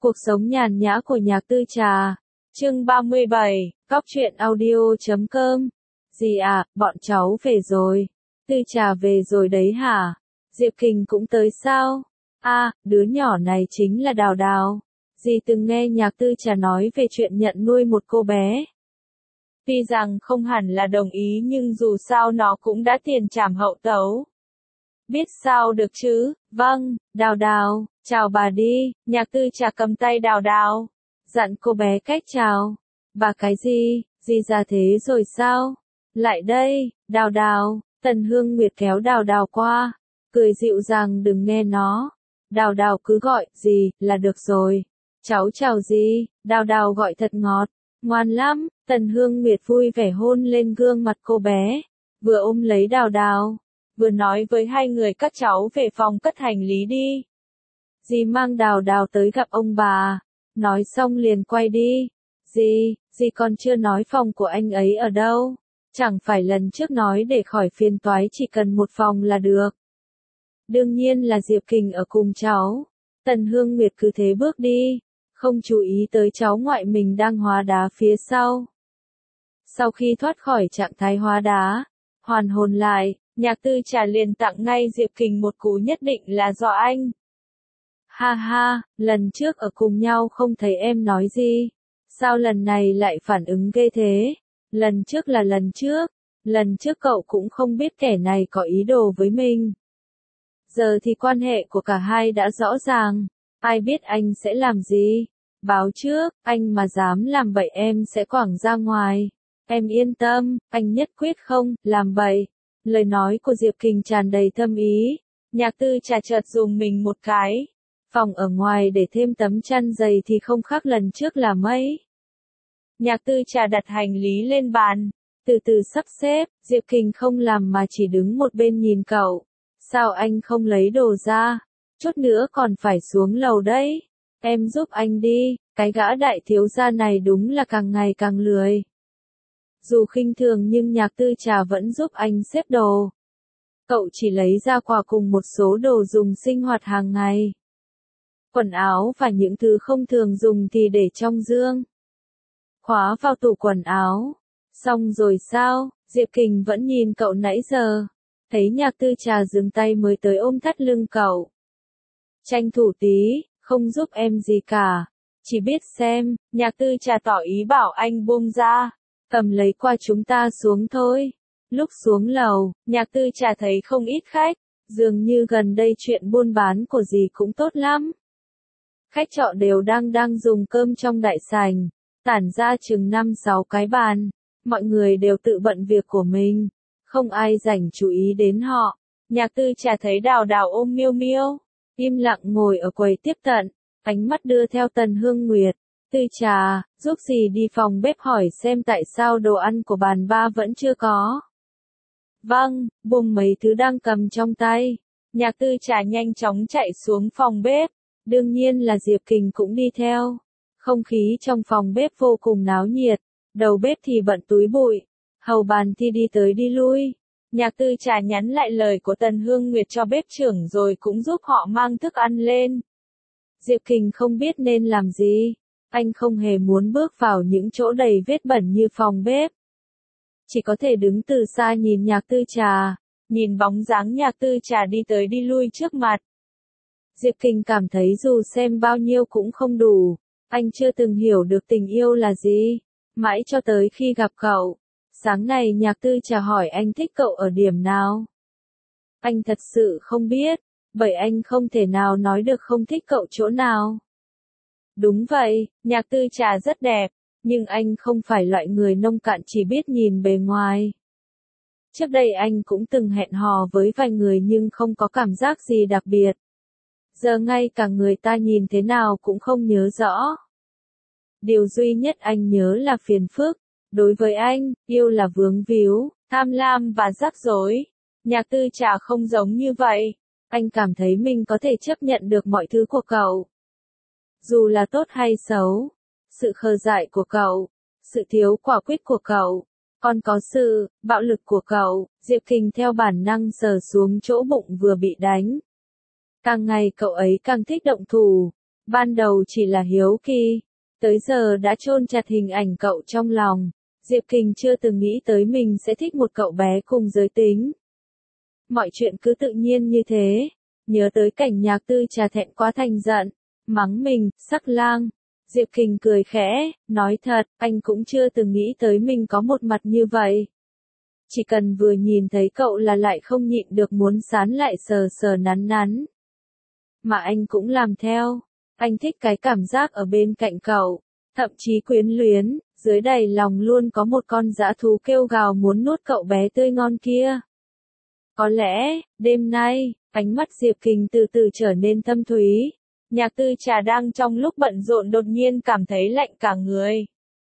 Cuộc sống nhàn nhã của Nhạc Tư Trà. Chương 37, Góc truyện audio.com. Gì à, bọn cháu về rồi. Tư Trà về rồi đấy hả? Diệp Kình cũng tới sao? À, đứa nhỏ này chính là Đào Đào. Dì từng nghe Nhạc Tư Trà nói về chuyện nhận nuôi một cô bé. Tuy rằng không hẳn là đồng ý nhưng dù sao nó cũng đã tiền trảm hậu tấu. Biết sao được chứ, vâng, Đào Đào, chào bà đi. Nhạc Tư Trà cầm tay Đào Đào, dặn cô bé cách chào. Bà cái gì, dì già thế rồi sao? Lại đây, Đào Đào. Tần Hương Nguyệt kéo Đào Đào qua, cười dịu dàng đừng nghe nó. Đào Đào cứ gọi dì là được rồi. Cháu chào dì, Đào Đào gọi thật ngọt, ngoan lắm. Tần Hương Nguyệt vui vẻ hôn lên gương mặt cô bé, vừa ôm lấy Đào Đào, vừa nói với hai người các cháu về phòng cất hành lý đi. Dì mang Đào Đào tới gặp ông bà, nói xong liền quay đi. Dì còn chưa nói phòng của anh ấy ở đâu. Chẳng phải lần trước nói để khỏi phiền toái chỉ cần một phòng là được. Đương nhiên là Diệp Kình ở cùng cháu. Tần Hương Nguyệt cứ thế bước đi, không chú ý tới cháu ngoại mình đang hóa đá phía sau. Sau khi thoát khỏi trạng thái hóa đá, hoàn hồn lại, Nhạc Tư Trà liền tặng ngay Diệp Kình một cú nhất định là do anh. Ha ha, lần trước ở cùng nhau không thấy em nói gì. Sao lần này lại phản ứng ghê thế? Lần trước là lần trước cậu cũng không biết kẻ này có ý đồ với mình. Giờ thì quan hệ của cả hai đã rõ ràng, ai biết anh sẽ làm gì? Báo trước, anh mà dám làm bậy em sẽ quẳng ra ngoài. Em yên tâm, anh nhất quyết không làm bậy. Lời nói của Diệp Kình tràn đầy thâm ý. Nhạc Tư Trà chợt dùng mình một cái. Phòng ở ngoài để thêm tấm chăn dày thì không khác lần trước là mấy. Nhạc Tư Trà đặt hành lý lên bàn, từ từ sắp xếp. Diệp Kình không làm mà chỉ đứng một bên nhìn cậu. Sao anh không lấy đồ ra? Chút nữa còn phải xuống lầu đấy. Em giúp anh đi, cái gã đại thiếu gia này đúng là càng ngày càng lười. Dù khinh thường nhưng Nhạc Tư Trà vẫn giúp anh xếp đồ. Cậu chỉ lấy ra quà cùng một số đồ dùng sinh hoạt hàng ngày. Quần áo và những thứ không thường dùng thì để trong dương. Khóa vào tủ quần áo. Xong rồi sao? Diệp Kình vẫn nhìn cậu nãy giờ. Thấy Nhạc Tư Trà dừng tay mới tới ôm thắt lưng cậu. Tranh thủ tí, không giúp em gì cả. Chỉ biết xem. Nhạc Tư Trà tỏ ý bảo anh buông ra. Cầm lấy qua chúng ta xuống thôi. Lúc xuống lầu, Nhạc Tư Trà thấy không ít khách. Dường như gần đây chuyện buôn bán của dì cũng tốt lắm. Khách trọ đều đang dùng cơm trong đại sảnh. Tản ra chừng 5-6 cái bàn. Mọi người đều tự bận việc của mình. Không ai rảnh chú ý đến họ. Nhạc Tư Trà thấy Đào Đào ôm Miêu Miêu, im lặng ngồi ở quầy tiếp tận. Ánh mắt đưa theo Tần Hương Nguyệt. Tư Trà, giúp dì đi phòng bếp hỏi xem tại sao đồ ăn của bàn ba vẫn chưa có. Vâng, buông mấy thứ đang cầm trong tay. Nhạc Tư Trà nhanh chóng chạy xuống phòng bếp. Đương nhiên là Diệp Kình cũng đi theo. Không khí trong phòng bếp vô cùng náo nhiệt. Đầu bếp thì bận túi bụi. Hầu bàn thì đi tới đi lui. Nhạc Tư Trà nhắn lại lời của Tần Hương Nguyệt cho bếp trưởng rồi cũng giúp họ mang thức ăn lên. Diệp Kình không biết nên làm gì. Anh không hề muốn bước vào những chỗ đầy vết bẩn như phòng bếp. Chỉ có thể đứng từ xa nhìn Nhạc Tư Trà. Nhìn bóng dáng Nhạc Tư Trà đi tới đi lui trước mặt. Diệp Kình cảm thấy dù xem bao nhiêu cũng không đủ. Anh chưa từng hiểu được tình yêu là gì. Mãi cho tới khi gặp cậu. Sáng nay Nhạc Tư Trà hỏi anh thích cậu ở điểm nào. Anh thật sự không biết. Bởi anh không thể nào nói được không thích cậu chỗ nào. Đúng vậy, Nhạc Tư Trà rất đẹp. Nhưng anh không phải loại người nông cạn chỉ biết nhìn bề ngoài. Trước đây anh cũng từng hẹn hò với vài người nhưng không có cảm giác gì đặc biệt. Giờ ngay cả người ta nhìn thế nào cũng không nhớ rõ. Điều duy nhất anh nhớ là phiền phức. Đối với anh, yêu là vướng víu, tham lam và rắc rối. Nhạc Tư Trà không giống như vậy. Anh cảm thấy mình có thể chấp nhận được mọi thứ của cậu. Dù là tốt hay xấu. Sự khờ dại của cậu. Sự thiếu quả quyết của cậu. Còn có sự bạo lực của cậu. Diệp Kình theo bản năng sờ xuống chỗ bụng vừa bị đánh. Càng ngày cậu ấy càng thích động thủ. Ban đầu chỉ là hiếu kỳ, tới giờ đã chôn chặt hình ảnh cậu trong lòng. Diệp Kình chưa từng nghĩ tới mình sẽ thích một cậu bé cùng giới tính. Mọi chuyện cứ tự nhiên như thế. Nhớ tới cảnh Nhạc Tư Trà thẹn quá thành giận, mắng mình, sắc lang. Diệp Kình cười khẽ, nói thật, anh cũng chưa từng nghĩ tới mình có một mặt như vậy. Chỉ cần vừa nhìn thấy cậu là lại không nhịn được muốn sán lại sờ sờ nắn nắn. Mà anh cũng làm theo. Anh thích cái cảm giác ở bên cạnh cậu, thậm chí quyến luyến, dưới đầy lòng luôn có một con dã thú kêu gào muốn nuốt cậu bé tươi ngon kia. Có lẽ, đêm nay, ánh mắt Diệp Kình từ từ trở nên thâm thúy. Nhạc Tư Trà đang trong lúc bận rộn đột nhiên cảm thấy lạnh cả người.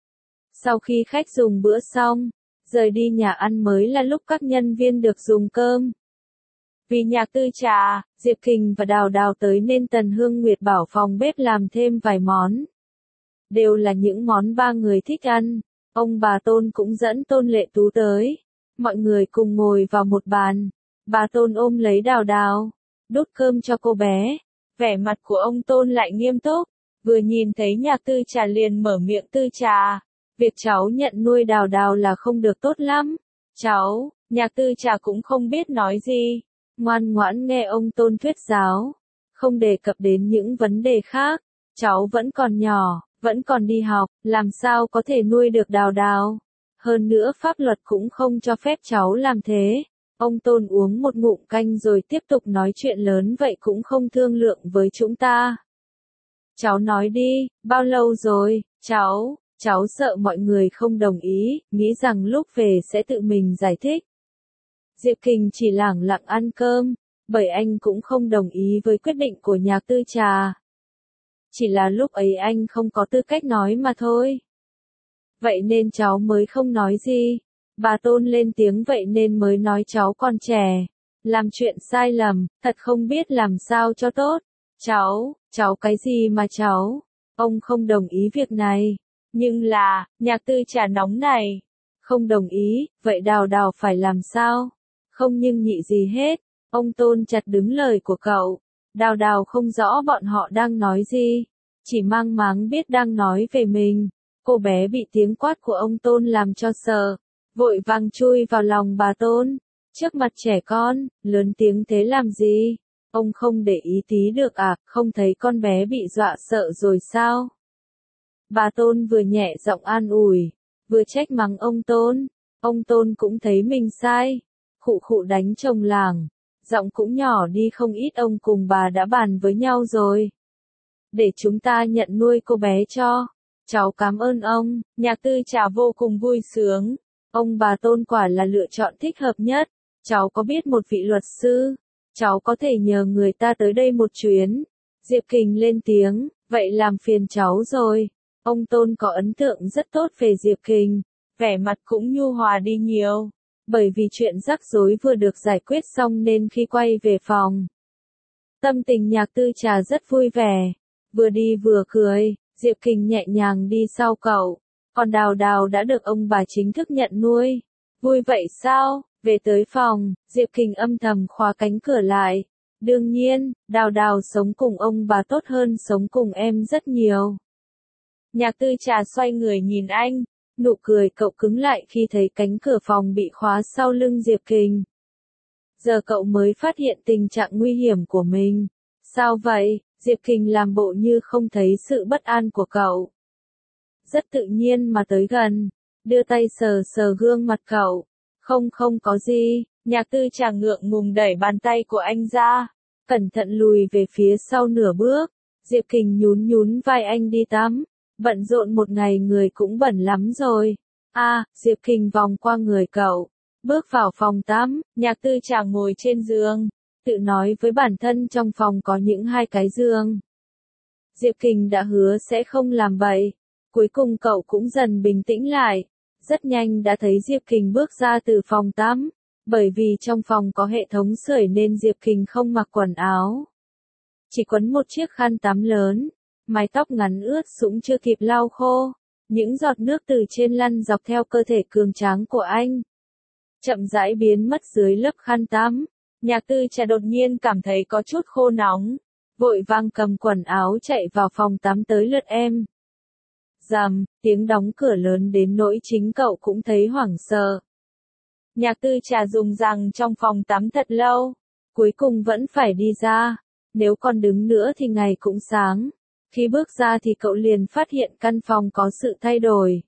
Sau khi khách dùng bữa xong, rời đi nhà ăn mới là lúc các nhân viên được dùng cơm. Vì Nhạc Tư Trà, Diệp Kình và Đào Đào tới nên Tần Hương Nguyệt bảo phòng bếp làm thêm vài món. Đều là những món ba người thích ăn. Ông bà Tôn cũng dẫn Tôn Lệ Tú tới. Mọi người cùng ngồi vào một bàn. Bà Tôn ôm lấy Đào Đào, đút cơm cho cô bé. Vẻ mặt của ông Tôn lại nghiêm túc. Vừa nhìn thấy Nhạc Tư Trà liền mở miệng: Tư Trà, việc cháu nhận nuôi Đào Đào là không được tốt lắm. Cháu, Nhạc Tư Trà cũng không biết nói gì. Ngoan ngoãn nghe ông Tôn thuyết giáo. Không đề cập đến những vấn đề khác. Cháu vẫn còn nhỏ, vẫn còn đi học, làm sao có thể nuôi được Đào Đào. Hơn nữa pháp luật cũng không cho phép cháu làm thế. Ông Tôn uống một ngụm canh rồi tiếp tục nói chuyện lớn: vậy cũng không thương lượng với chúng ta. Cháu nói đi, bao lâu rồi, cháu sợ mọi người không đồng ý, nghĩ rằng lúc về sẽ tự mình giải thích. Diệp Kình chỉ lẳng lặng ăn cơm, bởi anh cũng không đồng ý với quyết định của Nhạc Tư Trà. Chỉ là lúc ấy anh không có tư cách nói mà thôi. Vậy nên cháu mới không nói gì. Bà Tôn lên tiếng: vậy nên mới nói cháu còn trẻ, làm chuyện sai lầm, thật không biết làm sao cho tốt. Cháu cái gì mà cháu? Ông không đồng ý việc này. Nhưng là, Nhạc Tư Trà nóng này. Không đồng ý, vậy Đào Đào phải làm sao? Không nhưng nhị gì hết. Ông Tôn chặt đứng lời của cậu. Đào Đào không rõ bọn họ đang nói gì. Chỉ mang máng biết đang nói về mình. Cô bé bị tiếng quát của ông Tôn làm cho sợ. Vội vàng chui vào lòng bà Tôn. Trước mặt trẻ con, lớn tiếng thế làm gì? Ông không để ý tí được à, không thấy con bé bị dọa sợ rồi sao? Bà Tôn vừa nhẹ giọng an ủi, vừa trách mắng ông Tôn. Ông Tôn cũng thấy mình sai. Khụ khụ đánh chồng làng. Giọng cũng nhỏ đi không ít. Ông cùng bà đã bàn với nhau rồi. Để chúng ta nhận nuôi cô bé cho. Cháu cảm ơn ông. Nhạc Tư Trà vô cùng vui sướng. Ông bà Tôn quả là lựa chọn thích hợp nhất. Cháu có biết một vị luật sư. Cháu có thể nhờ người ta tới đây một chuyến. Diệp Kình lên tiếng, vậy làm phiền cháu rồi. Ông Tôn có ấn tượng rất tốt về Diệp Kình. Vẻ mặt cũng nhu hòa đi nhiều. Bởi vì chuyện rắc rối vừa được giải quyết xong nên khi quay về phòng, tâm tình Nhạc Tư Trà rất vui vẻ. Vừa đi vừa cười, Diệp Kình nhẹ nhàng đi sau cậu. Còn Đào Đào đã được ông bà chính thức nhận nuôi. Vui vậy sao? Về tới phòng, Diệp Kình âm thầm khóa cánh cửa lại. Đương nhiên, Đào Đào sống cùng ông bà tốt hơn sống cùng em rất nhiều. Nhạc Tư Trà xoay người nhìn anh. Nụ cười cậu cứng lại khi thấy cánh cửa phòng bị khóa sau lưng Diệp Kình. Giờ cậu mới phát hiện tình trạng nguy hiểm của mình. Sao vậy? Diệp Kình làm bộ như không thấy sự bất an của cậu. Rất tự nhiên mà tới gần, đưa tay sờ sờ gương mặt cậu. Không có gì. Nhạc Tư Trà ngượng ngùng đẩy bàn tay của anh ra, cẩn thận lùi về phía sau nửa bước. Diệp Kình nhún vai anh đi tắm. Bận rộn một ngày người cũng bẩn lắm rồi. Diệp Kình vòng qua người cậu, bước vào phòng tắm. Nhạc Tư Trà ngồi trên giường, tự nói với bản thân trong phòng có những hai cái giường. Diệp Kình đã hứa sẽ không làm bậy. Cuối cùng cậu cũng dần bình tĩnh lại. Rất nhanh đã thấy Diệp Kình bước ra từ phòng tắm. Bởi vì trong phòng có hệ thống sưởi nên Diệp Kình không mặc quần áo. Chỉ quấn một chiếc khăn tắm lớn. Mái tóc ngắn ướt sũng chưa kịp lau khô. Những giọt nước từ trên lăn dọc theo cơ thể cường tráng của anh. Chậm rãi biến mất dưới lớp khăn tắm. Nhạc Tư Trà đột nhiên cảm thấy có chút khô nóng. vội vàng cầm quần áo chạy vào phòng tắm tới lượt em. Rầm, tiếng đóng cửa lớn đến nỗi chính cậu cũng thấy hoảng sợ. Nhạc Tư Trà dùng rằng trong phòng tắm thật lâu, cuối cùng vẫn phải đi ra, nếu còn đứng nữa thì ngày cũng sáng. Khi bước ra thì cậu liền phát hiện căn phòng có sự thay đổi.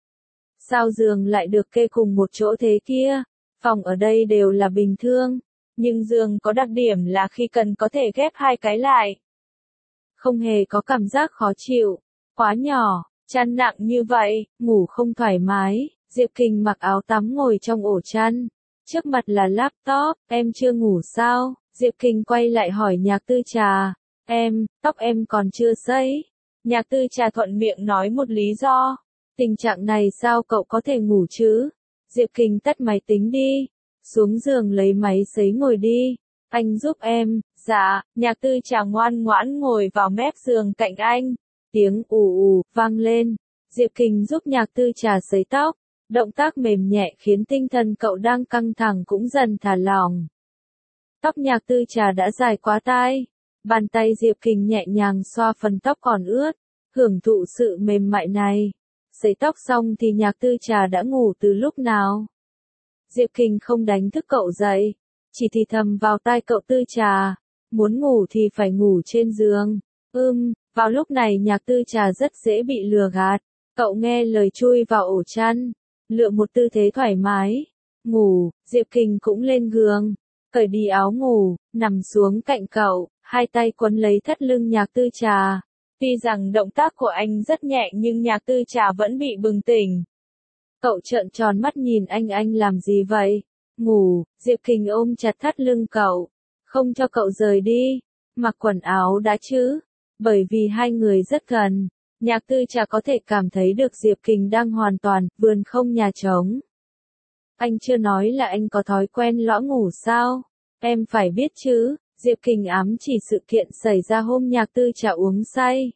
Sao giường lại được kê cùng một chỗ thế kia? Phòng ở đây đều là bình thường, nhưng giường có đặc điểm là khi cần có thể ghép hai cái lại. Không hề có cảm giác khó chịu, quá nhỏ, chăn nặng như vậy, ngủ không thoải mái. Diệp Kình mặc áo tắm ngồi trong ổ chăn, trước mặt là laptop, em chưa ngủ sao? Diệp Kình quay lại hỏi Nhạc Tư Trà, tóc em còn chưa sấy. Nhạc Tư Trà thuận miệng nói một lý do, tình trạng này sao cậu có thể ngủ chứ? Diệp Kình tắt máy tính đi, xuống giường lấy máy sấy ngồi đi, anh giúp em. Dạ. Nhạc Tư Trà ngoan ngoãn ngồi vào mép giường cạnh anh, tiếng ù ù vang lên. Diệp Kình giúp Nhạc Tư Trà sấy tóc, động tác mềm nhẹ khiến tinh thần cậu đang căng thẳng cũng dần thả lỏng. Tóc Nhạc Tư Trà đã dài quá tai, bàn tay Diệp Kình nhẹ nhàng xoa phần tóc còn ướt, hưởng thụ sự mềm mại này. Sấy tóc xong thì Nhạc Tư Trà đã ngủ từ lúc nào? Diệp Kình không đánh thức cậu dậy, chỉ thì thầm vào tai cậu. Tư Trà, muốn ngủ thì phải ngủ trên giường. Vào lúc này Nhạc Tư Trà rất dễ bị lừa gạt, cậu nghe lời chui vào ổ chăn, lựa một tư thế thoải mái, ngủ. Diệp Kình cũng lên giường, cởi đi áo ngủ, nằm xuống cạnh cậu, hai tay quấn lấy thắt lưng Nhạc Tư Trà. Tuy rằng động tác của anh rất nhẹ nhưng Nhạc Tư Trà vẫn bị bừng tỉnh. Cậu trợn tròn mắt nhìn anh làm gì vậy? Ngủ. Diệp Kình ôm chặt thắt lưng cậu, không cho cậu rời đi. Mặc quần áo đã chứ? Bởi vì hai người rất gần, Nhạc Tư Trà có thể cảm thấy được Diệp Kình đang hoàn toàn vườn không nhà trống. Anh chưa nói là anh có thói quen lõa ngủ sao? Em phải biết chứ. Diệp Kình ám chỉ sự kiện xảy ra hôm Nhạc Tư Trà uống say.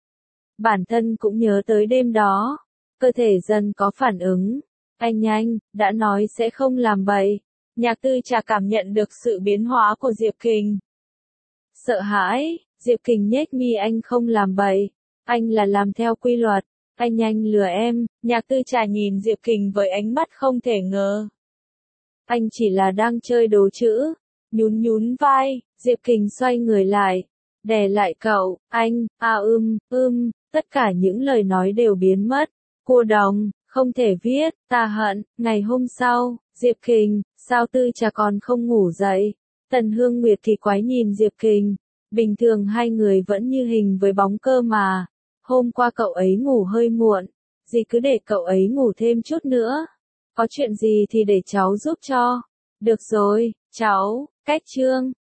Bản thân cũng nhớ tới đêm đó, cơ thể dần có phản ứng. Anh đã nói sẽ không làm bậy. Nhạc Tư Trà cảm nhận được sự biến hóa của Diệp Kình. Sợ hãi, Diệp Kình nhếch mi. Anh không làm bậy, anh là làm theo quy luật. Anh lừa em. Nhạc Tư Trà nhìn Diệp Kình với ánh mắt không thể ngờ. Anh chỉ là đang chơi đố chữ. Nhún vai, Diệp Kình xoay người lại, đè lại cậu. Anh, tất cả những lời nói đều biến mất. Cô đồng, không thể viết, ta hận. Ngày hôm sau, Diệp Kình, sao Tư Trà còn không ngủ dậy? Tần Hương Nguyệt kỳ quái nhìn Diệp Kình, bình thường hai người vẫn như hình với bóng cơ mà. Hôm qua cậu ấy ngủ hơi muộn, dì cứ để cậu ấy ngủ thêm chút nữa. Có chuyện gì thì để cháu giúp cho. Được rồi, cháu, cách chương.